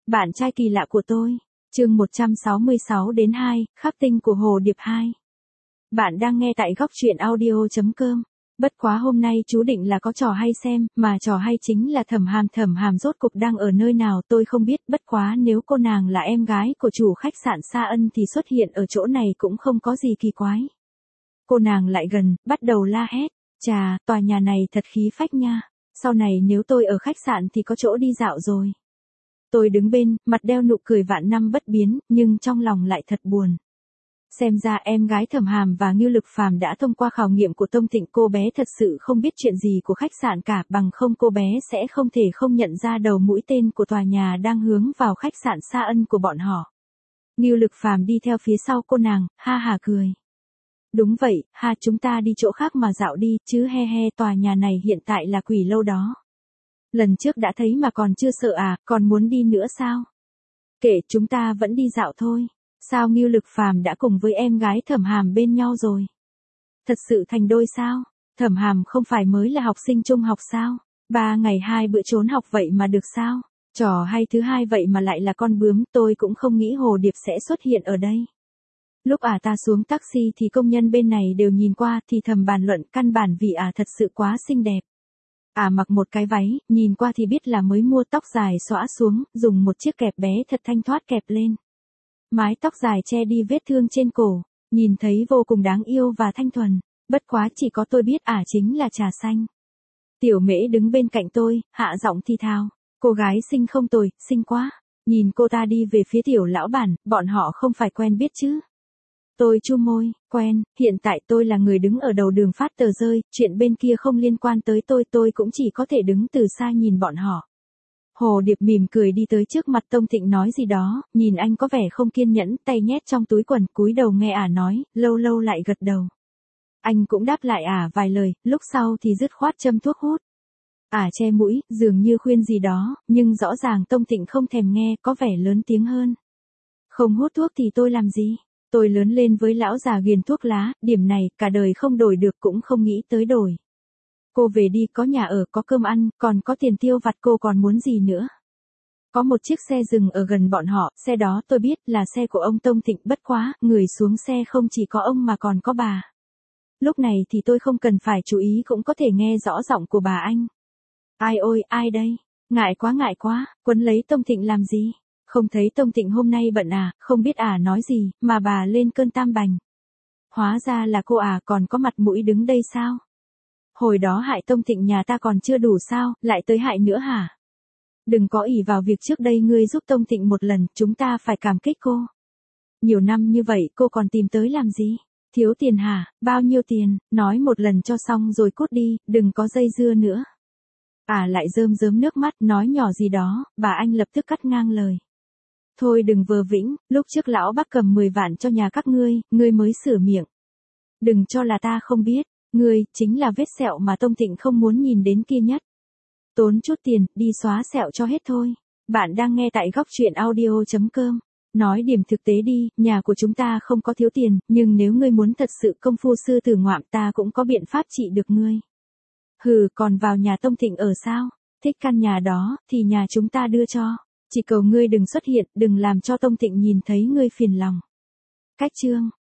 Bạn trai kỳ lạ của tôi. Chương 166 đến 2, khắc tinh của Hồ Điệp 2. Bạn đang nghe tại góc truyện audio.com. Bất quá hôm nay chú định là có trò hay xem, mà trò hay chính là Thẩm Hàm rốt cục đang ở nơi nào tôi không biết, bất quá nếu cô nàng là em gái của chủ khách sạn Sa Ân thì xuất hiện ở chỗ này cũng không có gì kỳ quái. Cô nàng lại gần, bắt đầu la hét, chà, tòa nhà này thật khí phách nha, sau này nếu tôi ở khách sạn thì có chỗ đi dạo rồi. Tôi đứng bên, mặt đeo nụ cười vạn năm bất biến, nhưng trong lòng lại thật buồn. Xem ra em gái Thẩm Hàm và Ngưu Lực Phàm đã thông qua khảo nghiệm của Tông Thịnh, cô bé thật sự không biết chuyện gì của khách sạn cả, bằng không cô bé sẽ không thể không nhận ra đầu mũi tên của tòa nhà đang hướng vào khách sạn Sa Ân của bọn họ. Ngưu Lực Phàm đi theo phía sau cô nàng, ha hà cười. Đúng vậy, chúng ta đi chỗ khác mà dạo đi, chứ he he, tòa nhà này hiện tại là quỷ lâu đó. Lần trước đã thấy mà còn chưa sợ à, còn muốn đi nữa sao? Kệ, chúng ta vẫn đi dạo thôi. Sao Ngưu Lực Phàm đã cùng với em gái Thẩm Hàm bên nhau rồi? Thật sự thành đôi sao? Thẩm Hàm không phải mới là học sinh trung học sao? 3 ngày 2 bữa trốn học vậy mà được sao? Trò hay thứ hai vậy mà lại là con bướm, tôi cũng không nghĩ Hồ Điệp sẽ xuất hiện ở đây. Lúc ta xuống taxi thì công nhân bên này đều nhìn qua thì thầm bàn luận, căn bản vì thật sự quá xinh đẹp. Mặc một cái váy, nhìn qua thì biết là mới mua, tóc dài xõa xuống, dùng một chiếc kẹp bé thật thanh thoát kẹp lên. Mái tóc dài che đi vết thương trên cổ, nhìn thấy vô cùng đáng yêu và thanh thuần, bất quá chỉ có tôi biết chính là Trà Xanh. Tiểu Mễ đứng bên cạnh tôi, hạ giọng thi thào, cô gái xinh không tồi, xinh quá. Nhìn cô ta đi về phía Tiểu lão bản, bọn họ không phải quen biết chứ? Tôi chu môi, quen, hiện tại tôi là người đứng ở đầu đường phát tờ rơi, chuyện bên kia không liên quan tới tôi cũng chỉ có thể đứng từ xa nhìn bọn họ. Hồ Điệp mỉm cười đi tới trước mặt Tông Thịnh nói gì đó, nhìn anh có vẻ không kiên nhẫn, tay nhét trong túi quần, cúi đầu nghe nói, lâu lâu lại gật đầu. Anh cũng đáp lại vài lời, lúc sau thì dứt khoát châm thuốc hút. Che mũi, dường như khuyên gì đó, nhưng rõ ràng Tông Thịnh không thèm nghe, có vẻ lớn tiếng hơn. Không hút thuốc thì tôi làm gì? Tôi lớn lên với lão già ghiền thuốc lá, điểm này cả đời không đổi được, cũng không nghĩ tới đổi. Cô về đi, có nhà ở, có cơm ăn, còn có tiền tiêu vặt, cô còn muốn gì nữa? Có một chiếc xe dừng ở gần bọn họ, xe đó tôi biết là xe của ông Tông Thịnh, bất quá, người xuống xe không chỉ có ông mà còn có bà. Lúc này thì tôi không cần phải chú ý cũng có thể nghe rõ giọng của bà anh. Ai ôi, ai đây? Ngại quá, quấn lấy Tông Thịnh làm gì? Không thấy Tông Thịnh hôm nay bận không biết nói gì, mà bà lên cơn tam bành. Hóa ra là cô còn có mặt mũi đứng đây sao? Hồi đó hại Tông Thịnh nhà ta còn chưa đủ sao, lại tới hại nữa hả? Đừng có ỷ vào việc trước đây ngươi giúp Tông Thịnh một lần, chúng ta phải cảm kích cô. Nhiều năm như vậy cô còn tìm tới làm gì? Thiếu tiền hả? Bao nhiêu tiền? Nói một lần cho xong rồi cút đi, đừng có dây dưa nữa. Lại rơm nước mắt, nói nhỏ gì đó, bà anh lập tức cắt ngang lời. Thôi đừng vờ vĩnh, lúc trước lão bác cầm 10 vạn cho nhà các ngươi mới sửa miệng. Đừng cho là ta không biết, ngươi chính là vết sẹo mà Tông Thịnh không muốn nhìn đến kia nhất. Tốn chút tiền, đi xóa sẹo cho hết thôi. Bạn đang nghe tại góc truyện audio.com. Nói điểm thực tế đi, nhà của chúng ta không có thiếu tiền, nhưng nếu ngươi muốn thật sự công phu sư tử ngoạm, ta cũng có biện pháp trị được ngươi. Còn vào nhà Tông Thịnh ở sao? Thích căn nhà đó, thì nhà chúng ta đưa cho. Chỉ cầu ngươi đừng xuất hiện, đừng làm cho Tông Thịnh nhìn thấy ngươi phiền lòng. Cách chương.